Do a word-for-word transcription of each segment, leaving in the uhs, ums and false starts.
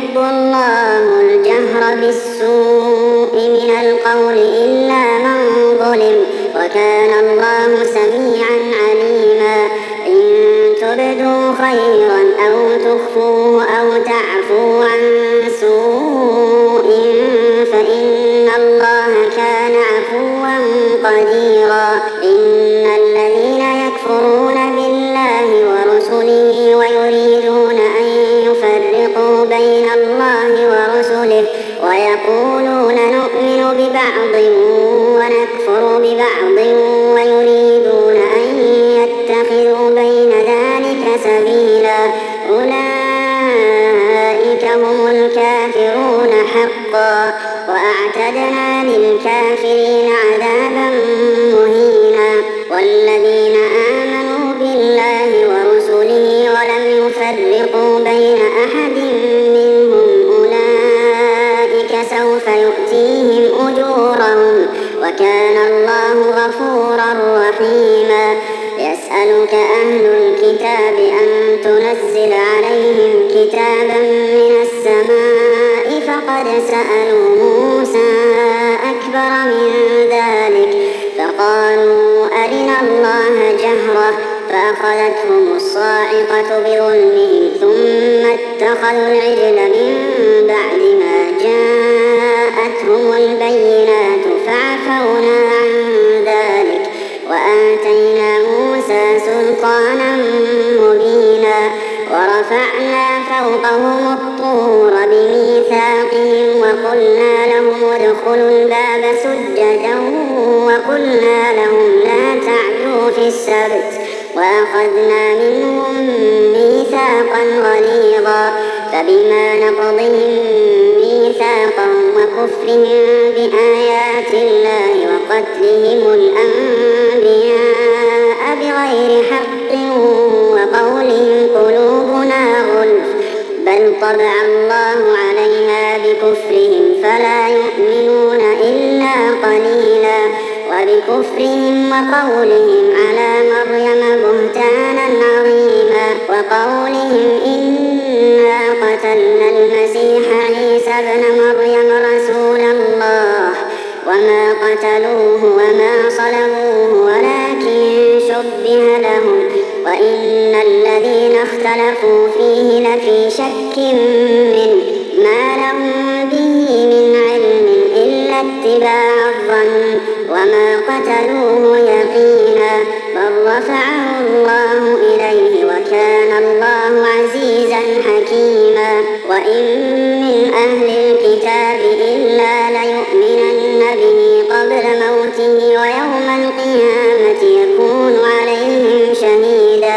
يحب الله الجهر بالسوء من القول إلا من ظلم وكان الله سميعا عليما إن تبدوا خيرا أو تخفوه أو تعفوا عن سوء فإن الله كان عفوا قديرا إن الذين يكفرون بالله ورسله ويريدون أن يفرقوا بين الله ورسله ويقولون نؤمن ببعض ونكفر ببعض ويريدون أن يتخذوا بين ذلك سبيلا أولئك هم الكافرون حقا وأعتدنا للكافرين عذابا مهينا والذين آمنوا بالله ورسله ولم يفرقوا بين أحد منهم أولئك سوف يؤتيهم أجورهم وكان الله غفورا رحيما يسألك أهل الكتاب أن تنزل عليهم كتابا من السماء فقد سألوا موسى أكبر من ذلك فقالوا أرنا الله جهرة فأخذتهم الصاعقة بظلمهم ثم اتخذوا العجل من بعد ما جاءتهم البينات فعفونا عن ذلك وآتينا موسى سلطانا مبينا ورفعنا فوقهم الطور بميثاقهم وقلنا لهم ادخلوا الباب سجدا وقلنا لهم لا تعدوا في السبت وأخذنا منهم ميثاقا غليظا فبما نقضهم ميثاقهم وكفرهم بآيات الله وقتلهم الأنبياء بغير حق وقولهم قلوبنا غلف بل طبع الله عليها بكفرهم فلا يؤمنون إلا قليلا وبكفرهم وقولهم على مريم بهتانا عظيما وقولهم إنا قتلنا المسيح عيسى ابن مريم رسول الله وما قتلوه وما صلبوه ولكن شبه لهم وإن الذين اختلفوا فيه لفي شك منه ما لهم به من علم إلا اتباع الظن وما قتلوه يقينا بل رفعه الله إليه وكان الله عزيزا حكيما وإن من أهل الكتاب إلا ليؤمنن به قبل موته ويوم القيامة يكون عليهم شهيدا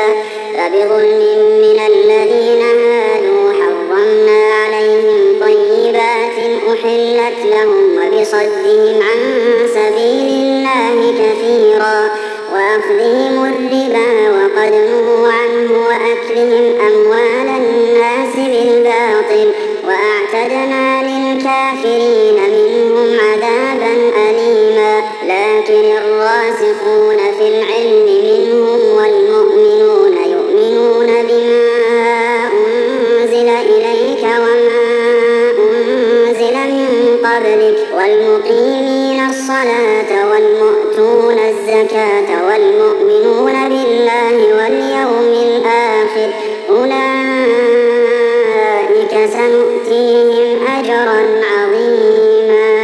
فبظلم من الذين هادوا حرمنا عليهم طيبات أحلت لهم وبصدهم عن سبيل الله كثيرا وأخذهم الربا وقد نهوا عنه وأكلهم أموال الناس بالباطل وأعتدنا للكافرين منهم عذابا أليما لكن الراسخون في العلم منهم والمؤمنون يؤمنون بما أنزل إليك وما أنزل من قبلك والمقيمين الصلاة والمؤتون الزكاة والمؤمنون بالله واليوم الآخر أولئك سنؤتيهم أجرا عظيما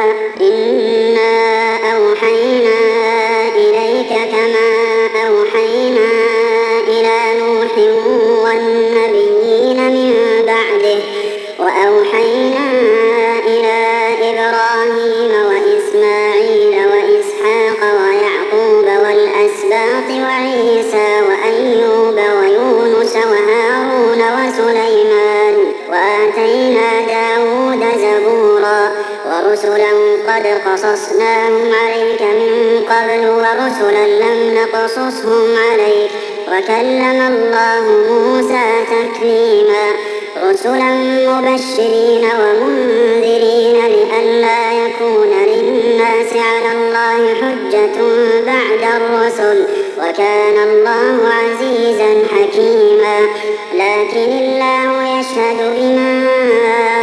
إنا أوحينا إليك كما أوحينا إلى نوح والنبيين من بعده وأوحينا إلى إبراهيم وإسماعيل وإسحاق ويعقوب والأسباط وعيسى وأيوب ويونس وهارون وسليمان وآتينا داود زبورا ورسلا قد قصصناهم عليك من قبل ورسلا لم نقصصهم عليك وكلم الله موسى تكليما رسلا مبشرين ومنذرين لئلا يكون للناس على الله حجة بعد الرسل وكان الله عزيزا حكيما لكن الله يشهد بما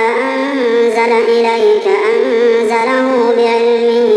أنزل إليك أنزله بعلمه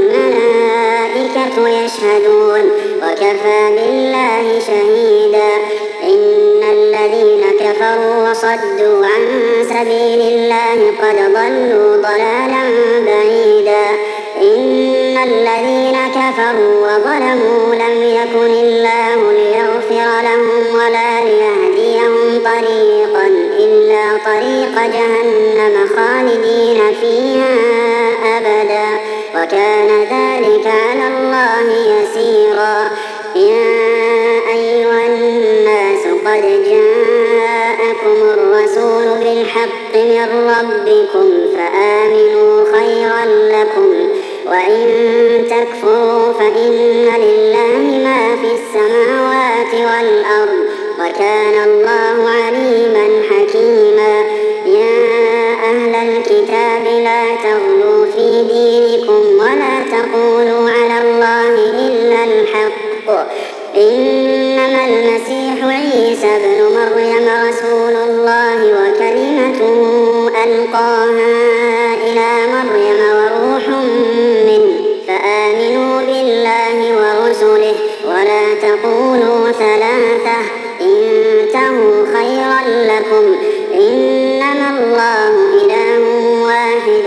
والملائكة يشهدون وكفى بالله شهيدا إن الذين كفروا وصدوا عن سبيل الله قد ضلوا ضلالا بعيدا إن الذين كفروا وظلموا لم يكن الله ليغفر لهم ولا ليهديهم طريقا إلا طريق جهنم خالدين فيها أبدا وكان ذلك على الله يسيرا يا أيها الناس قد جاءكم الرسول بالحق من ربكم فآمنوا خيرا لكم وإن تكفروا فإن لله ما في السماوات والأرض وكان الله عليما حكيما يا أهل الكتاب لا تغلوا في دينكم ولا تقولوا على الله إلا الحق إنما المسيح عيسى ابن مريم رسول الله وكلمته ألقاها إلى مريم وروح منه فآمنوا بالله ورسله ولا تقولوا ثلاثة انتهوا خيرا لكم إنما الله إله واحد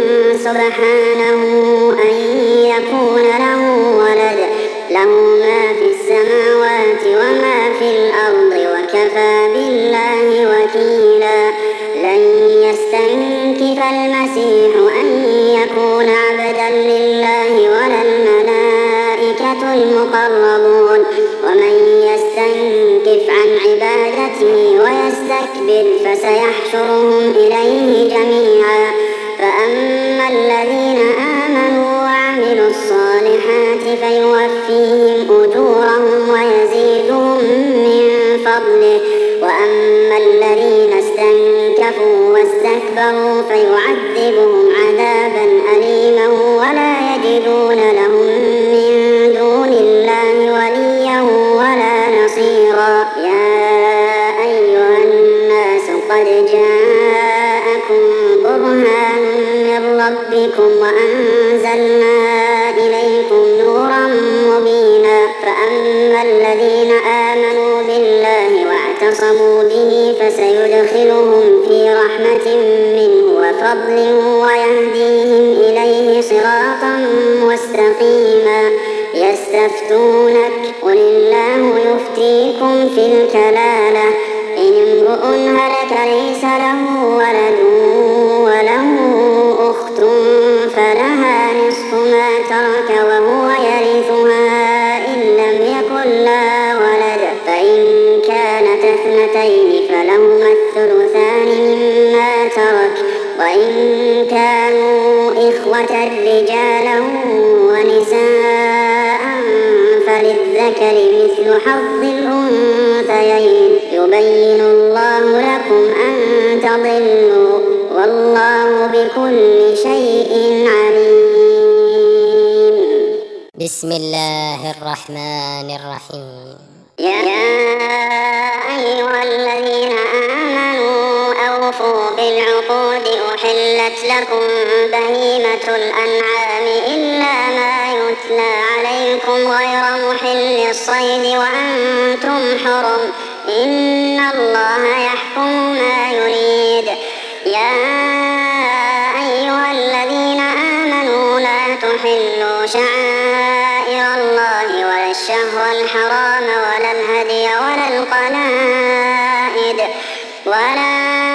سبحانه أن يكون له ولد له ما في السماوات وما في الأرض وكفى بالله وكيلا لن يستنكف المسيح أن يكون عبدا لله ولا الملائكة المقربون ومن يستنكف عن عبادته ويستكبر فسيحشرهم إليه جميعا فأما الذين آمنوا وعملوا الصالحات فيوفيهم أجورهم ويزيدهم من فضله وأما الذين استنكفوا واستكبروا فيعذبهم عذابا أليما ولا يجدون لهم من دون الله وليا ولا نصيرا يا أيها الناس قد جاءكم برهان من ربكم وأنزلنا إليكم نورا مبينا فأما الذين آمنوا بالله واعتصموا به فسيدخلهم في رحمة منه وفضل ويهديهم إليه صراطا مستقيما يستفتونك قل الله يفتيكم في الكلالة إن امرؤ هلك ليس له ولد وله أخت فلها نصف ما ترك وهو يرثها إن لم يكن لها ولد فإن كانت اثنتين فلهما الثلثان مما ترك وإن كانوا إخوة رجالا ونساء فللذكر مثل حظ الأنثيين يبين الله لكم أن تضلوا والله بكل شيء عليم. بسم الله الرحمن الرحيم. يا أيها الذين آمنوا أوفوا بالعقود أحلت لكم بهيمة الأنعام إلا ما يتلى عليكم غير محل الصيد وأنتم حرم إن الله يحكم ما يريد. يا أيها الذين آمنوا لا تحلوا شعائر الله ولا الشهر الحرام ولا الهدي ولا القلائد ولا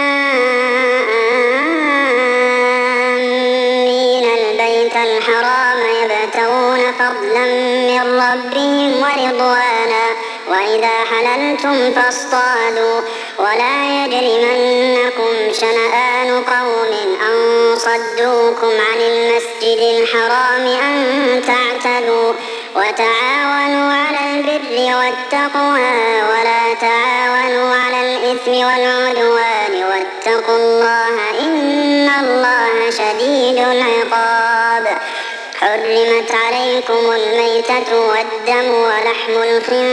آمين البيت الحرام يبتغون فضلا من ربهم ورضوانا وإذا حللتم فاصطادوا ولا يجرمنكم شنآن قوم أن صدوكم عن المسجد الحرام أن تعتدوا وتعاونوا على البر والتقوى ولا تعاونوا على الإثم والعدوان واتقوا الله إن الله شديد العقاب. حرمت عليكم الميتة والدم ولحم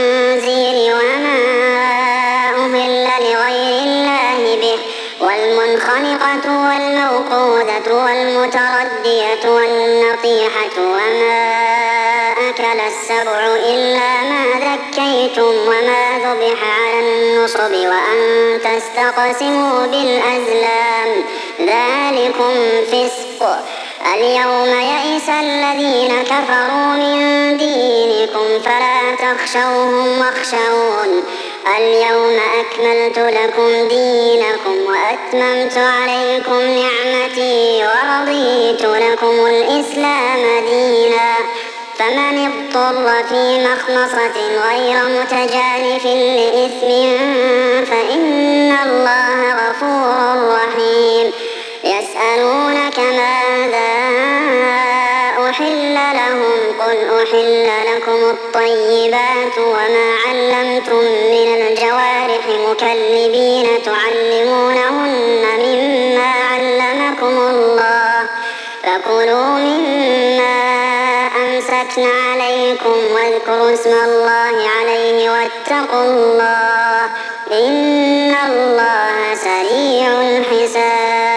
الخنزير وما أهل لغير الله به والمنكر والمنخنقة والموقوذة والمتردية والنطيحة وما أكل السبع إلا ما ذكيتم وما ذبح على النصب وأن تستقسموا بالأزلام ذلكم فسق. اليوم يئس الذين كفروا من دينكم فلا تخشوهم واخشون اليوم أكملت لكم دينكم وأتممت عليكم نعمتي ورضيت لكم الإسلام دينا. فمن اضطر في مخمصة غير متجانف لإثم فإن الله غفور رحيم. يسألونك ماذا أحل لهم قل أحل لكم الطيبات وما علمتم من الجوارح مكلبين تعلمونهن مما علمكم الله فكلوا مما أمسكن عليكم واذكروا اسم الله عليه واتقوا الله إن الله سريع الحساب.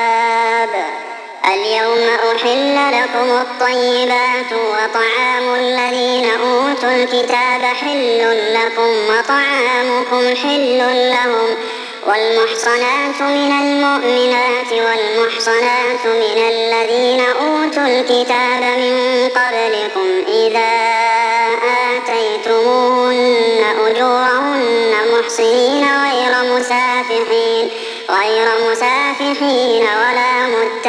اليوم أحل لكم الطيبات وطعام الذين أوتوا الكتاب حل لكم وطعامكم حل لهم والمحصنات من المؤمنات والمحصنات من الذين أوتوا الكتاب من قبلكم إذا آتيتموهن أجورهن محصنين غير مسافحين غير مسافحين ولا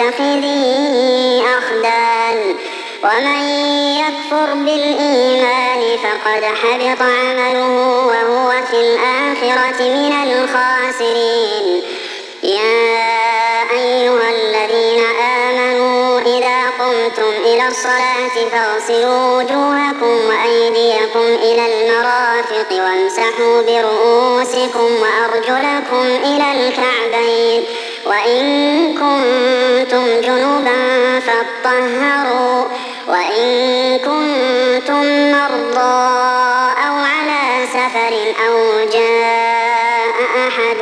متخذي أخدان ومن يكفر بالإيمان فقد حبط عمله وهو في الآخرة من الخاسرين. يا أيها الذين آمنوا إذا قمتم إلى الصلاة فاغسلوا وجوهكم وأيديكم إلى المرافق وامسحوا برؤوسكم وأرجلكم إلى الكعبين وإن كنتم جنبا فاطهروا وإن كنتم مرضى أو على سفر أو جاء أحد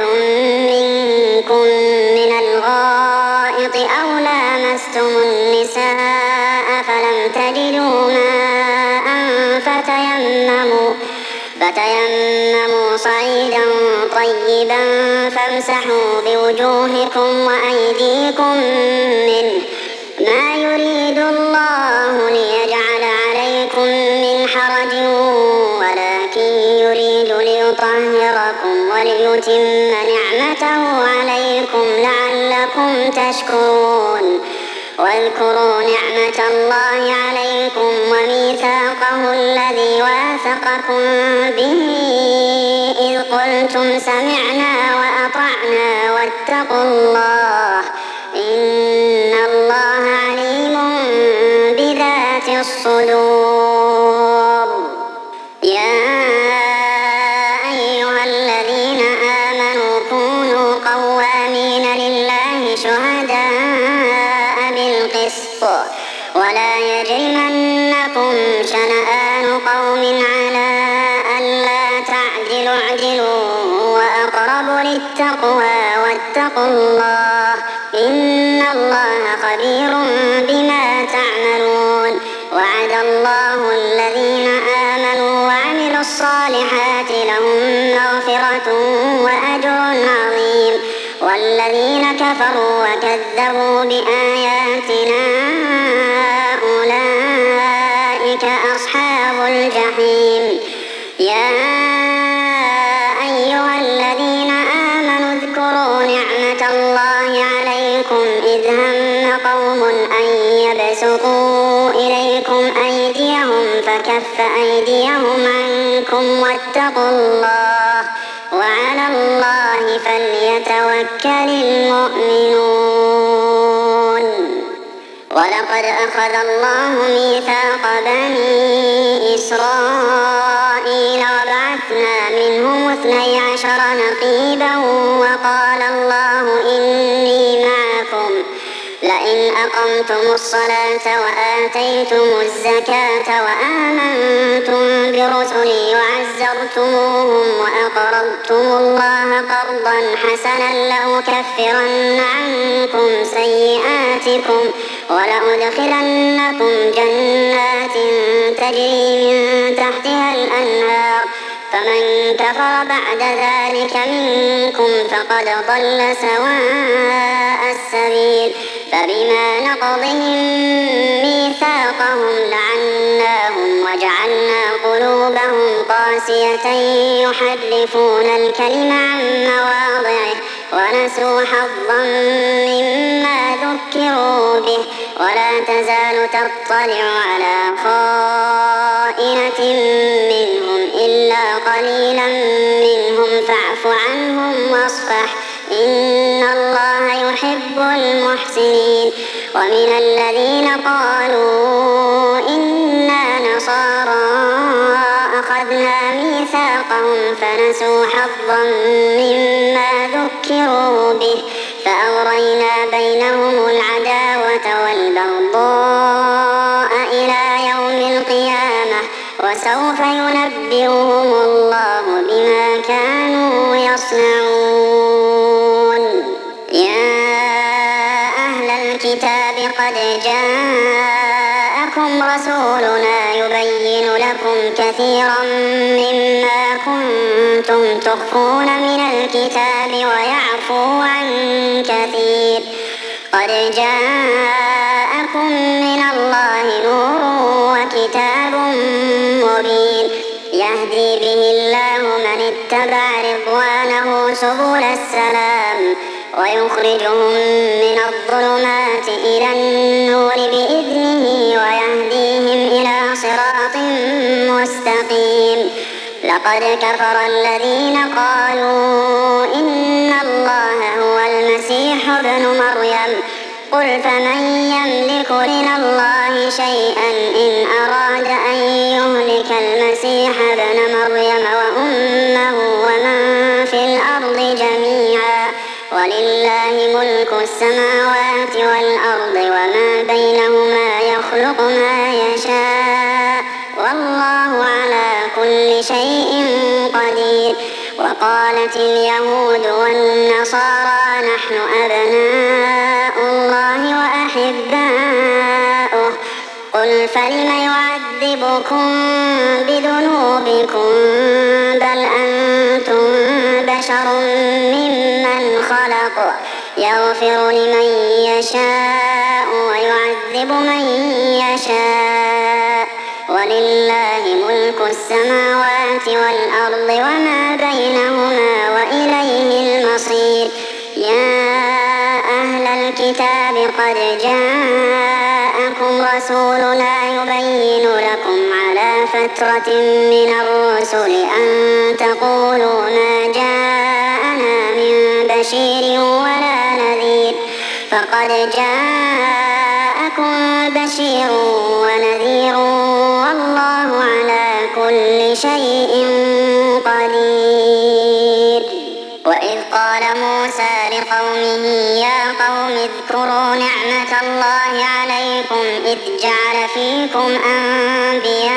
منكم من الغائط أو لامستم النساء فلم تجدوا ماء فتيمموا فتيمموا صعيدا طيبا فامسحوا بوجوهكم وأيديكم منه ما يريد الله ليجعل عليكم من حرج ولكن يريد ليطهركم وليتم نعمته عليكم لعلكم تشكرون. واذكروا نعمة الله عليكم وميثاقه الذي واثقكم به إذ قلتم سمعنا وأطعنا واتقوا الله إن الله عليم بذات الصدور. يا أيها الذين آمنوا كونوا قوامين لله شهداء بالقسط ولا يجرمنكم شنآن قوم على ألا تعدلوا اعدلوا هو أقرب للتقوى واتقوا الله إن الله خبير بما تعملون. وعد الله الذين آمنوا وعملوا الصالحات لهم مغفرة وأجر عظيم والذين كفروا وكذبوا بآياتنا أولئك أصحاب الجحيم. يا أيها الذين آمنوا اذكروا نعمة الله عليكم إذ هم قوم أن يبسطوا إليكم أيديهم فكف أيديهم عنكم واتقوا الله وعلى الله فليتوكل المؤمنون. ولقد أخذ الله ميثاق بني إسرائيل وبعثنا منهم اثني عشر نقيبا وقال الله إني معكم لئن فإن أقمتم الصلاة وآتيتم الزكاة وآمنتم برسلي وعزرتموهم وأقرضتم الله قرضا حسنا لأكفرن عنكم سيئاتكم ولأدخلنكم جنات تجري من تحتها الأنهار فمن كفر بعد ذلك منكم فقد ضل سواء السبيل فبما نقضهم ميثاقهم لعناهم وجعلنا قلوبهم قاسية يحرفون الكلم عن مواضعه ونسوا حظا مما ذكروا به ولا تزال تطلع على خائنة منهم إلا قليلا منهم فاعف عنهم واصفح إن الله يحب المحسنين ومن الذين قالوا إنا نصارى أخذنا ميثاقهم فنسوا حظا مما ذكروا به فأغرينا بينهم العداوة والبغضاء إلى يوم القيامة وسوف ينبئهم الله بما كانوا يصنعون يا أهل الكتاب قد جاءكم رسولنا يبين لكم كثيرا مما كنتم تخفون من الكتاب ويعفو عن كثير قد جاءكم من الله نور وكتاب مبين يهدي به الله من اتبع رضوانه سبل السلام ويخرجهم من الظلمات إلى النور بإذنه ويهديهم إلى صراط مستقيم لقد كفر الذين قالوا إن الله هو المسيح ابن مريم قل فمن يملك من الله شيئا إن أراد أن يهلك المسيح ابن مريم وأمه ومن في الأرض جميعا ولله ملك السماوات والأرض وما بينهما يخلق ما يشاء والله على كل شيء قدير وقالت اليهود والنصارى نحن أبناء الله وأحباؤه قل فلم يعذبكم بذنوبكم بل أنتم بشر ممن خلق يغفر لمن يشاء ويعذب من يشاء ولله ملك السماوات والأرض وما بينهما وإليه المصير يا أهل الكتاب قد جاءكم رسولنا يبين لكم على فترة من الرسل أن تقولوا ما جاءنا من بشير ولا نذير فقد جاءكم بشير ونذير والله على كل شيء قدير وإذ قال موسى لقومه يا قوم اذكروا نعمة الله عليكم إذ جعل فيكم أنبياء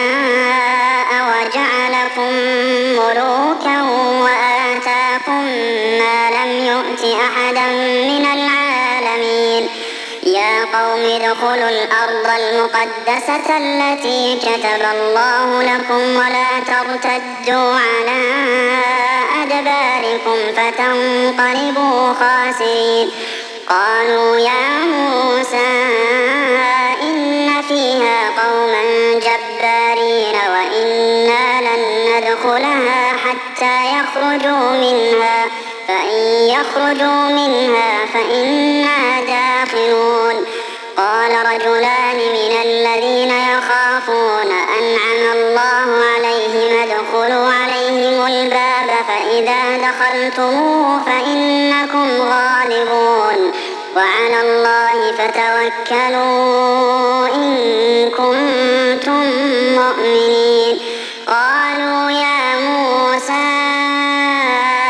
وجعلكم ملوكا وآتاكم ما لم يؤت أحدا من العالمين يا قوم ادخلوا الأرض المقدسة التي كتب الله لكم ولا ترتدوا على أدباركم فتنقلبوا خاسرين قالوا يا موسى إن فيها قوما جبارين وإنا لن ندخلها حتى يخرجوا منها فإن يخرجوا منها فإنا داخلون قال رجلان من الذين يخافون أنعم الله عليهم ادخلوا عليهم الباب فإذا دخلتموه فإنكم غالبون وعلى الله فتوكلوا إن كنتم مؤمنين قالوا يا موسى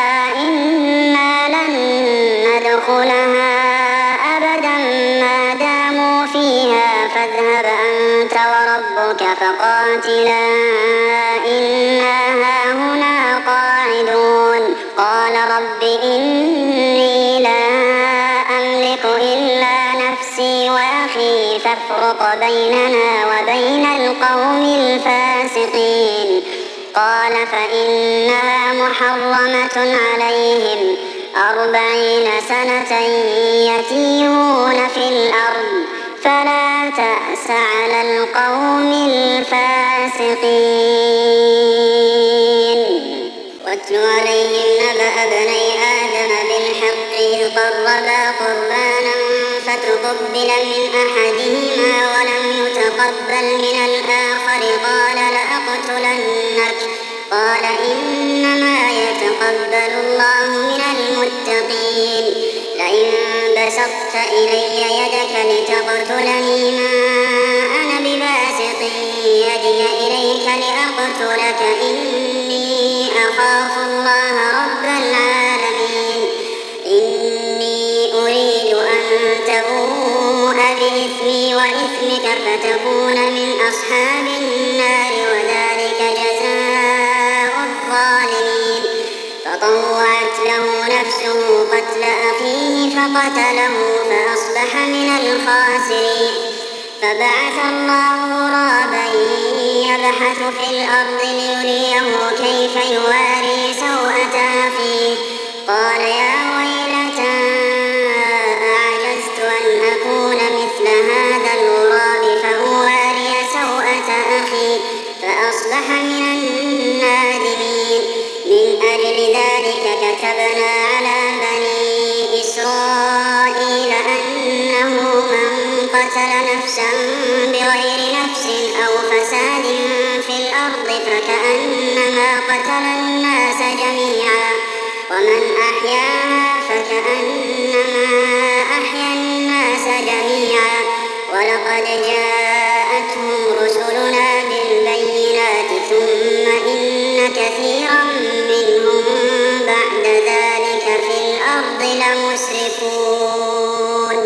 إنا لن ندخلها أبدا ما دام ربك فقاتلا إنا هاهنا قاعدون قال رب إني لا أملك إلا نفسي وأخي فافرق بيننا وبين القوم الفاسقين قال فإنها محرمة عليهم أربعين سنة يتيهون في الأرض فلا تأس على القوم الفاسقين واتل عليهم نبأ ابني آدم بالحق إذ قربا قربانا فتقبل من أحدهما ولم يتقبل من الآخر قال لأقتلنك قال إنما يتقبل الله من المتقين لئن بسطت إلي يدك لتقتلني ما أنا بباسط يدي إليك لأقتلك إني أخاف الله رب العالمين إني أريد أن تبوء بإثمي وإثمك فتكون من أصحاب النار وذلك جزاء الظالمين فطوعت له نفسه قتل أخيه فقتله فأصبح من الخاسرين فبعث الله غرابا يبحث في الأرض ليريه كيف يواري سوءة أخيه قال يا ويلتى أعجزت أن أكون مثل هذا الغراب فأواري سوءة أخي فأصبح من النادمين من أجل ذلك كتبنا على بني إسرائيل أنه من قتل نفسا بغير نفس أو فساد في الأرض فكأنما قتل الناس جميعا ومن أحياها فكأنما أحيا الناس جميعا ولقد جاءتهم رسلنا بالبينات ثم إن كثيرا منهم بعد ذلك في الأرض لمسرفون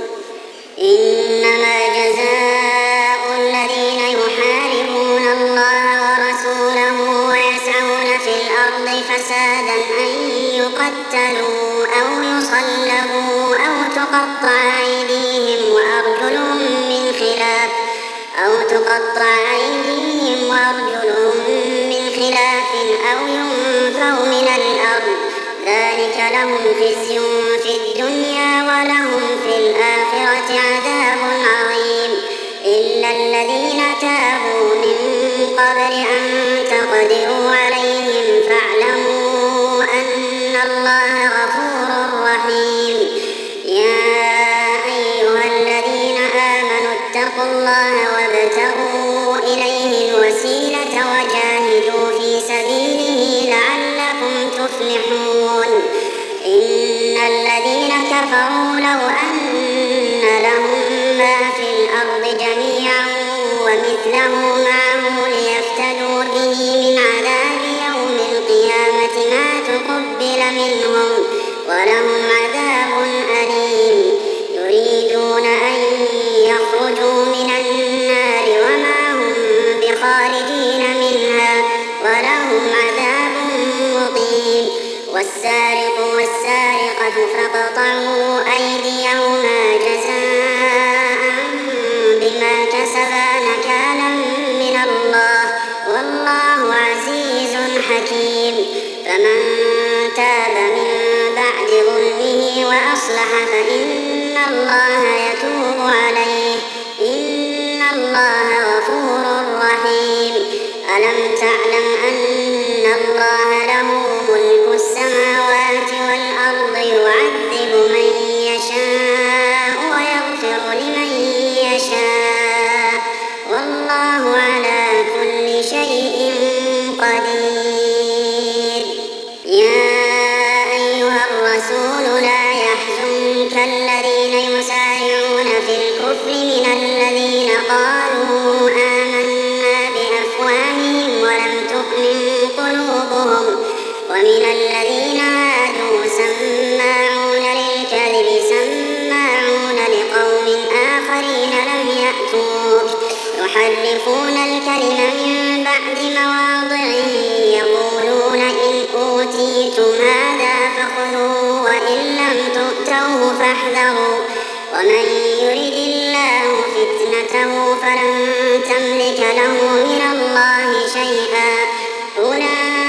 إنما جزاء الذين يحاربون الله ورسوله ويسعون في الأرض فسادا أن يقتلوا أو يصلبوا أو تقطع أيديهم وأرجلهم من خلاف أو تقطع أيديهم وأرجلهم من خلاف أو ينفوا من الأرض ذلك لهم خزي في الدنيا ولهم في الآخرة عذاب عظيم إلا الذين تابوا من قبل أن تقدروا عليهم فاعلموا أن الله غفور رحيم يا أيها الذين آمنوا اتقوا الله وابتغوا إليه الوسيلة وجاهدوا في سبيله لعلكم تفلحون إن الذين كفروا لو أن لهم ما في الأرض جميعا ومثله معه ليفتدوا به من عذاب يوم القيامة ما تقبل منهم ولهم عذاب أليم يريدون أن يخرجوا من النار وما هم بخارجين منها ولهم عذاب مقيم والسارق والسارقة فاقطعوا أيديهما جزاء بما كسبا نكالا من الله والله عزيز حكيم فمن تاب من بعد ظلمه وأصلح فإن الله يتوب عليه إن الله غفور رحيم ألم تعلم أن الله له ملك السماوات والأرض يعذب من يشاء ويغفر لمن يشاء والله على كل شيء قدير يا أيها الرسول لا يحزنك الذين يسارعون في الكفر من الذين قالوا آمنا بأفواههم ولم تؤمن قلوبهم ومن الذين هادوا سماعون للكذب سماعون لقوم آخرين لم يأتوك يحرفون الكلم من بعد مواضعه يقولون إن أوتيتم هذا فخذوه وإن لم تؤتوه فاحذروا ومن يرد الله فتنته فلن تملك له من الله شيئا أولئك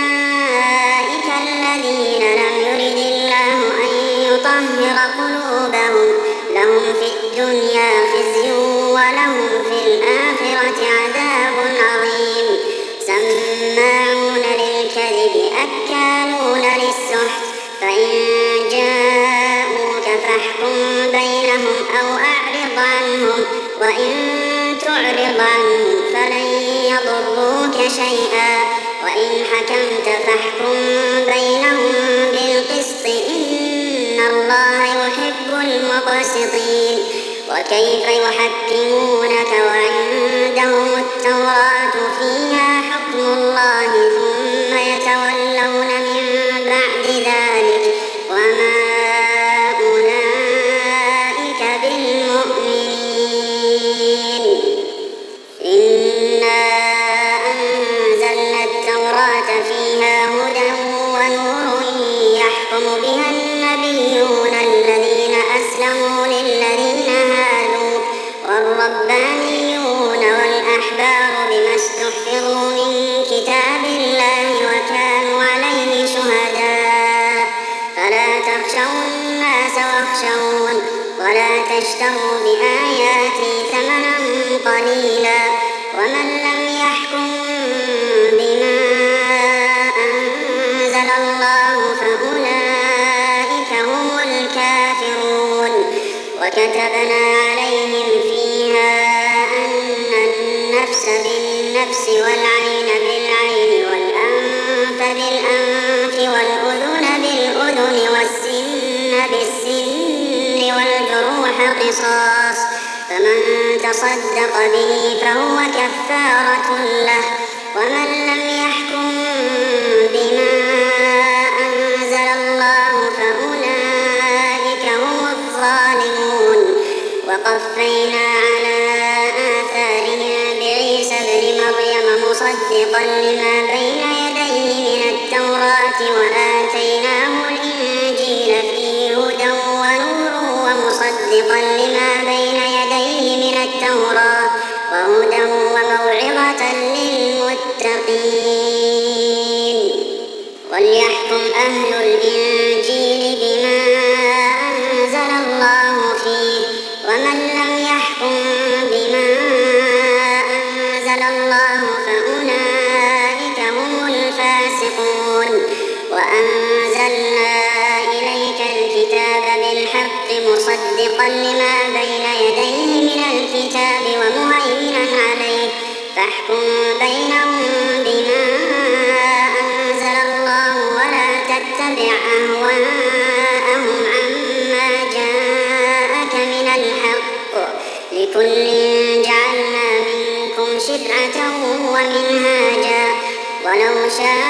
الذين لم يرد الله أن يطهر قلوبهم لهم في الدنيا خزي ولهم في الآخرة عذاب عظيم سماعون للكذب أكالون للسحت فإن جاءوك فاحكم بينهم أو أعرض عنهم وإن تعرض عنهم فلن يضروك شيئا وإن حكمت فاحكم بينهم بالقسط إن الله يحب المقسطين وكيف يحكمونك وعندهم التوراة فيها حكم الله ثم يتولون من بعد ذلك وما أولئك بالمؤمنين إنا أنزلنا التوراة فيها هدى ونور يحكم بها النبيون الذين أسلموا للذين هادوا والربانيون والأحبار بما استحفظوا من كتاب الله وكانوا عليه شهداء فلا تخشوا الناس واخشون ولا تشتروا بآياتي ثمنا قليلا ومن لم يحكم بما أنزل الله فأولئك هم الكافرون وكتبنا عليهم فيها أن النفس بالنفس والعين بالعين والأنف بالأنف والأذن بالأذن والسن بالسن والجروح قصاص فمن تصدق به فهو كفارة له ومن لم يحكم بما أنزل الله فأولئك هم الظالمون وقفينا على آثارهم بعيسى ابن مريم مصدقا لما بين يديه من التوراة وآتيناه الإنجيل فيه هدى ونور ومصدقا لما بين يديه من التوراة وهدى وموعظة للمتقين وليحكم أهل الإنجيل بما أنزل الله فيه ومن لم يحكم بما أنزل الله فأولئك هم الفاسقون وأنزلنا إليك الكتاب بالحق مصدقا لما بين يديه من الكتاب ومهيمنا عليه فاحكم بينهم بما أنزل الله ولا تتبع أهواءهم عما جاءك من الحق لكل جعلنا منكم شرعة ومنهاجا ولو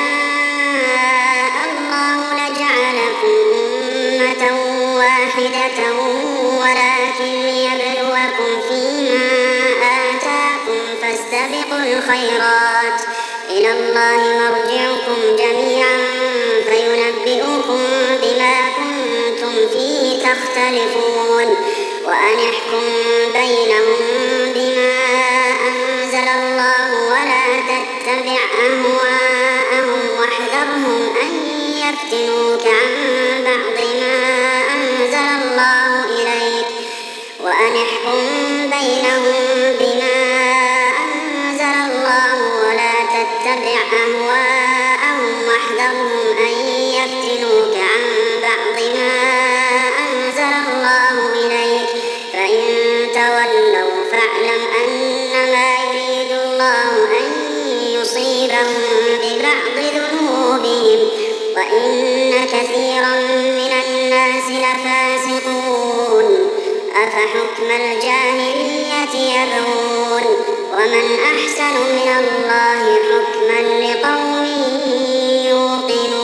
شاء الله لجعلكم أمة واحدة ولكن ليبلوكم فيما آتاكم فاستبقوا الخيرات إلى الله مرجعكم جميعا فينبئكم بما كنتم فيه تختلفون وأن احكم بينهم بما أنزل الله ولا تتبع أهواءهم واحذرهم أن يفتنوك عن بعض ما أنزل الله إليك وأن احكم بينهم بما أنزل الله ولا تتبع أهواءهم واحذرهم أن يفتنوك عن بعض ما أنزل الله إليك فإن تولوا فاعلم أنما يريد الله أن يصيبهم ببعض ذنوبهم وإن كثيرا من الناس لفاسقون أفحكم الجاهلية يبغون ومن أحسن من الله حكما لقوم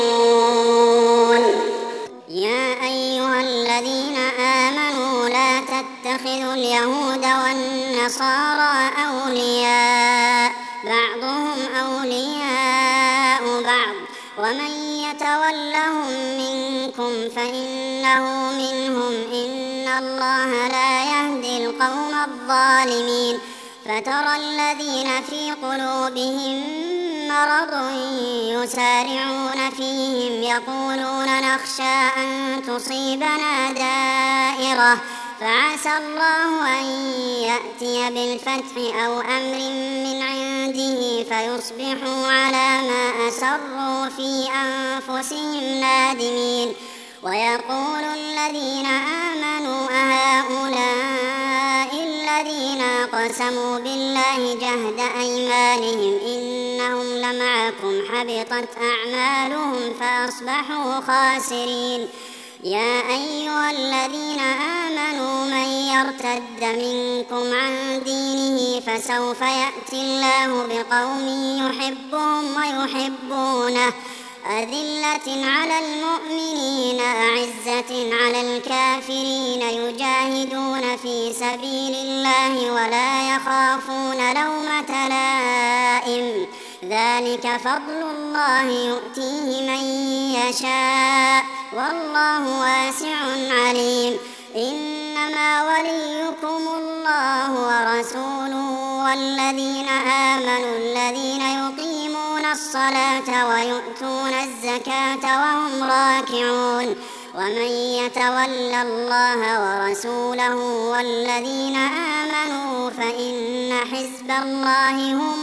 يوقنون يا أيها الذين آمنوا لا تتخذوا اليهود والنصارى أولياء بعضهم أولياء بعض ومن يتولهم منكم فإنه منهم إن الله لا يهدي القوم الظالمين فترى الذين في قلوبهم مرض يسارعون فيهم يقولون نخشى أن تصيبنا دائرة فعسى الله أن يأتي بالفتح أو أمر من عنده فيصبحوا على ما أسروا في أنفسهم نادمين ويقول الذين آمنوا أهؤلاء الذين أقسموا بالله جهد أيمانهم إنهم لمعكم حبطت أعمالهم فأصبحوا خاسرين يا أيها الذين آمنوا من يرتد منكم عن دينه فسوف يأتي الله بقوم يحبهم ويحبونه أذلة على المؤمنين أعزة على الكافرين يجاهدون في سبيل الله ولا يخافون لومة لائم ذلك فضل الله يؤتيه من يشاء والله واسع عليم إنما وليكم الله ورسوله والذين آمنوا الذين يقيمون الصلاة ويؤتون الزكاة وهم راكعون ومن يتول الله ورسوله والذين آمنوا فإن حزب الله هم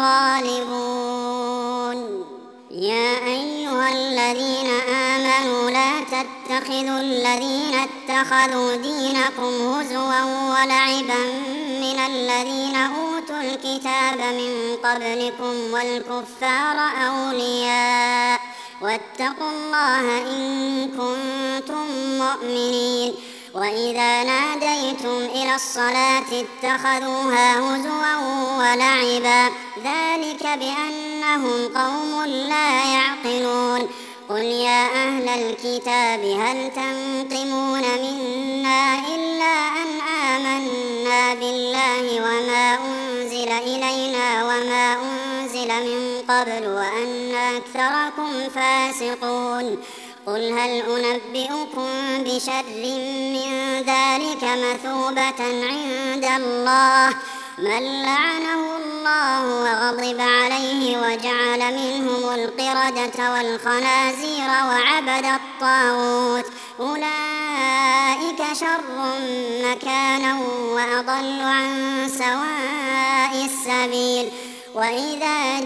الغالبون يا أيها الذين آمنوا لا تتخذوا الذين اتخذوا دينكم هزوا ولعبا من الذين أوتوا الكتاب من قبلكم والكفار أولياء واتقوا الله إن كنتم مؤمنين وإذا ناديتم إلى الصلاة اتخذوها هزوا ولعبا ذلك بأنهم قوم لا يعقلون قل يا أهل الكتاب هل تنقمون منا إلا أن آمنا بالله وما أنزل إلينا وما أنزل من قبل وأن أكثركم فاسقون قل هل أنبئكم بشر من ذلك مثوبة عند الله من لعنه الله وغضب عليه وجعل منهم القردة والخنازير وعبد الطاغوت أولئك شر مكانا وأضل عن سواء السبيل وإذا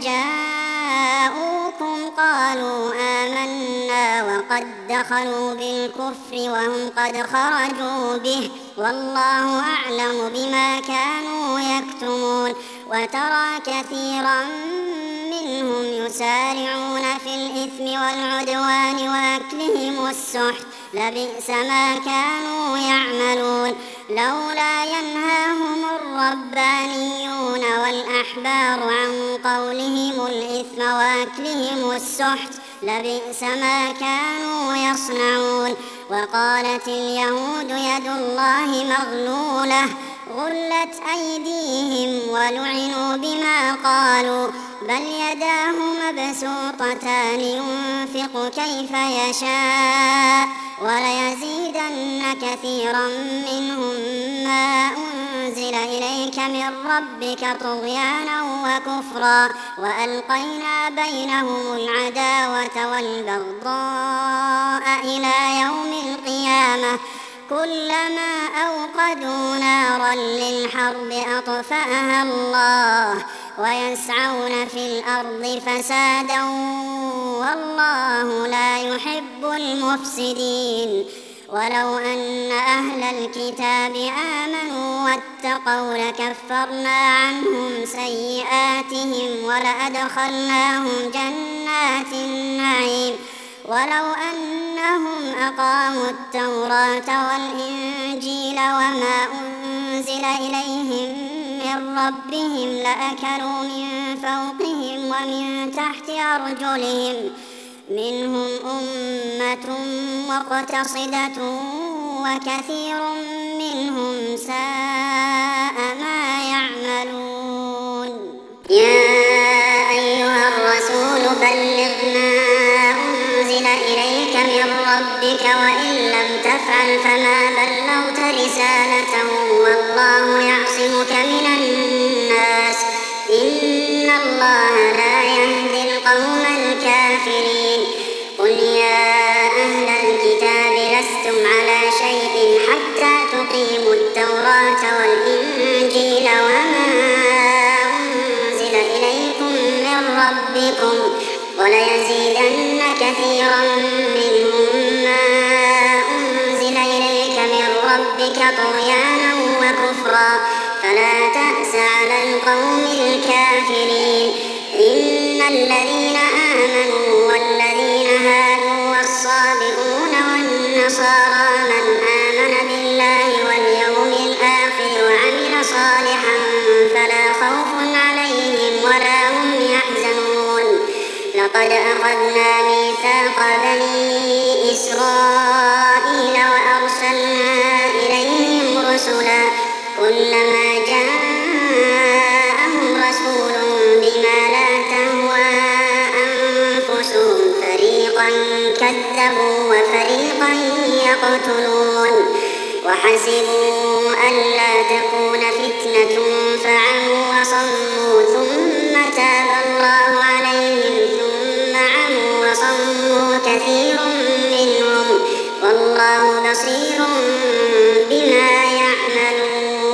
جاءوكم قالوا آمنا وقد دخلوا بالكفر وهم قد خرجوا به والله أعلم بما كانوا يكتمون وترى كثيرا منهم يسارعون في الإثم والعدوان وأكلهم السحت لبئس ما كانوا يعملون لولا ينهاهم الربانيون والأحبار عن قولهم الإثم وأكلهم السحت لبئس ما كانوا يصنعون وقالت اليهود يد الله مغلولة غلت أيديهم ولعنوا بما قالوا بل يداه مبسوطتان ينفق كيف يشاء وليزيدن كثيرا منهم ما أنزل إليك من ربك طغيانا وكفرا وألقينا بينهم العداوة والبغضاء إلى يوم القيامة كلما أوقدوا نارا للحرب أطفأها الله ويسعون في الأرض فسادا والله لا يحب المفسدين ولو أن أهل الكتاب آمنوا واتقوا لكفرنا عنهم سيئاتهم ولأدخلناهم جنات النعيم ولو أنهم أقاموا التوراة والإنجيل وما أنزل إليهم من ربهم لأكلوا من فوقهم ومن تحت أرجلهم منهم أمة مقتصدة وكثير منهم ربك وإن لم تفعل فما بلغت رسالته والله يعصمك من الناس إن الله لا يهدي القوم الكافرين قل يا أهل الكتاب لستم على شيء حتى تقيموا التوراة والإنجيل وما أنزل إليكم من ربكم وليزيدن كثيرا منهم ما أنزل إليك من ربك طغيانا وكفرا فلا تأس على القوم الكافرين إن الذين آمنوا والذين هادوا والصابئون والنصارى من آمن بالله واليوم الآخر وعمل صالحا فلا خوف عليهم ولا هم يحزنون لقد أخذنا ميثاق بني إسرائيل وأرسلنا إليهم رسلا كلما جاءهم رسول بما لا تهوى أنفسهم فريقا كذبوا وفريقا يقتلون وحسبوا ألا تكون فتنة فعموا وصموا ثم تاب الله عليهم ثم عموا وصموا كثير منهم والله بصير بما يعملون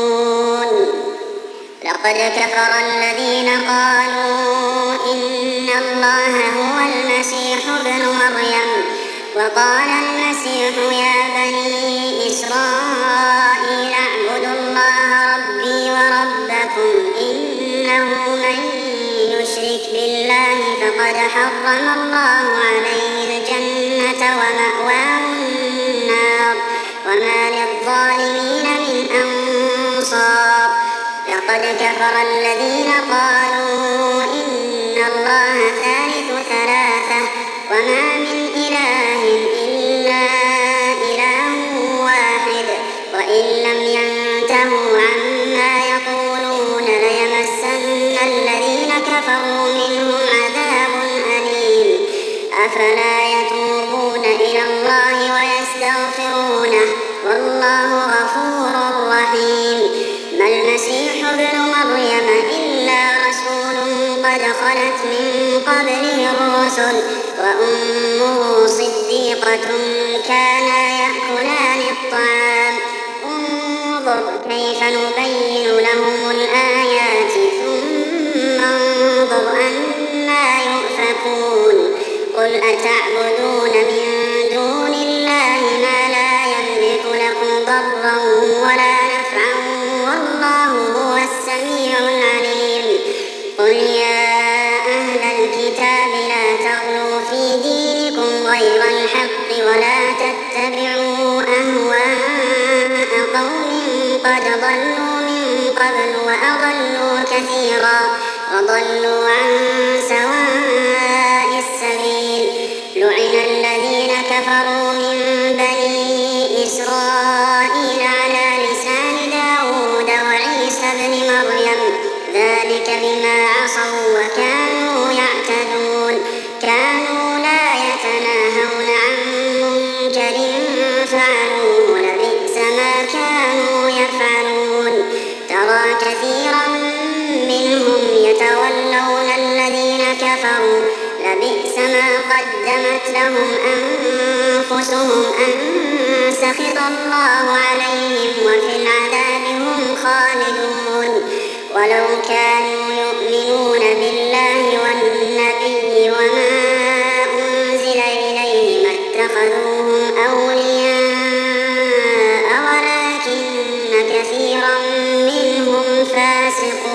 لقد كفر الذين قالوا إن الله هو المسيح ابن مريم وقال المسيح يا بني إسرائيل اعبدوا الله ربي وربكم إنه من يشرك بالله فقد حرم الله عليه الجنة ومأواه النار وما للظالمين من أنصار لقد كفر الذين قالوا إن الله ثالث ثلاثة وما من إله إلا إله واحد وإن لم ينتهوا عما يقولون ليمسن الذين كفروا منهم عذاب أليم أفلا يتوبون إلى الله ويستغفرونه والله غفور رحيم ما المسيح ابن مريم إلا رسول قد خلت من قبله الرسل وأمه صديقة كانا يأكلان الطعام انظر كيف نبين لهم الآيات ثم انظر أنا يؤفكون قل أتعبدون من دون الله ما لا يملك لكم ضرا ولا نفعا والله هو السميع العليم قل يا أهل الكتاب لا تغلوا في دينكم غير الحق ولا تتبعوا أهواء قوم قد ضلوا من قبل وأضلوا كثيرا وضلوا عن سواء السبيل لعن الذين كفروا من بني إسرائيل على لسان داود وعيسى بن مريم ذلك بما عصوا وكانوا يعتدون كانوا لا يتناهون عن منكر فعلوه لبئس ما كانوا يفعلون ترى كثيرا منهم يتولون الذين كفروا لبئس ما قدمت لهم أنفسهم أن سخط الله عليهم وفي العذاب هم خالدون ولو كانوا يؤمنون بالله والنبي وما أنزل إليه ما اتخذوهم أولياء ولكن كثيرا منهم فاسقون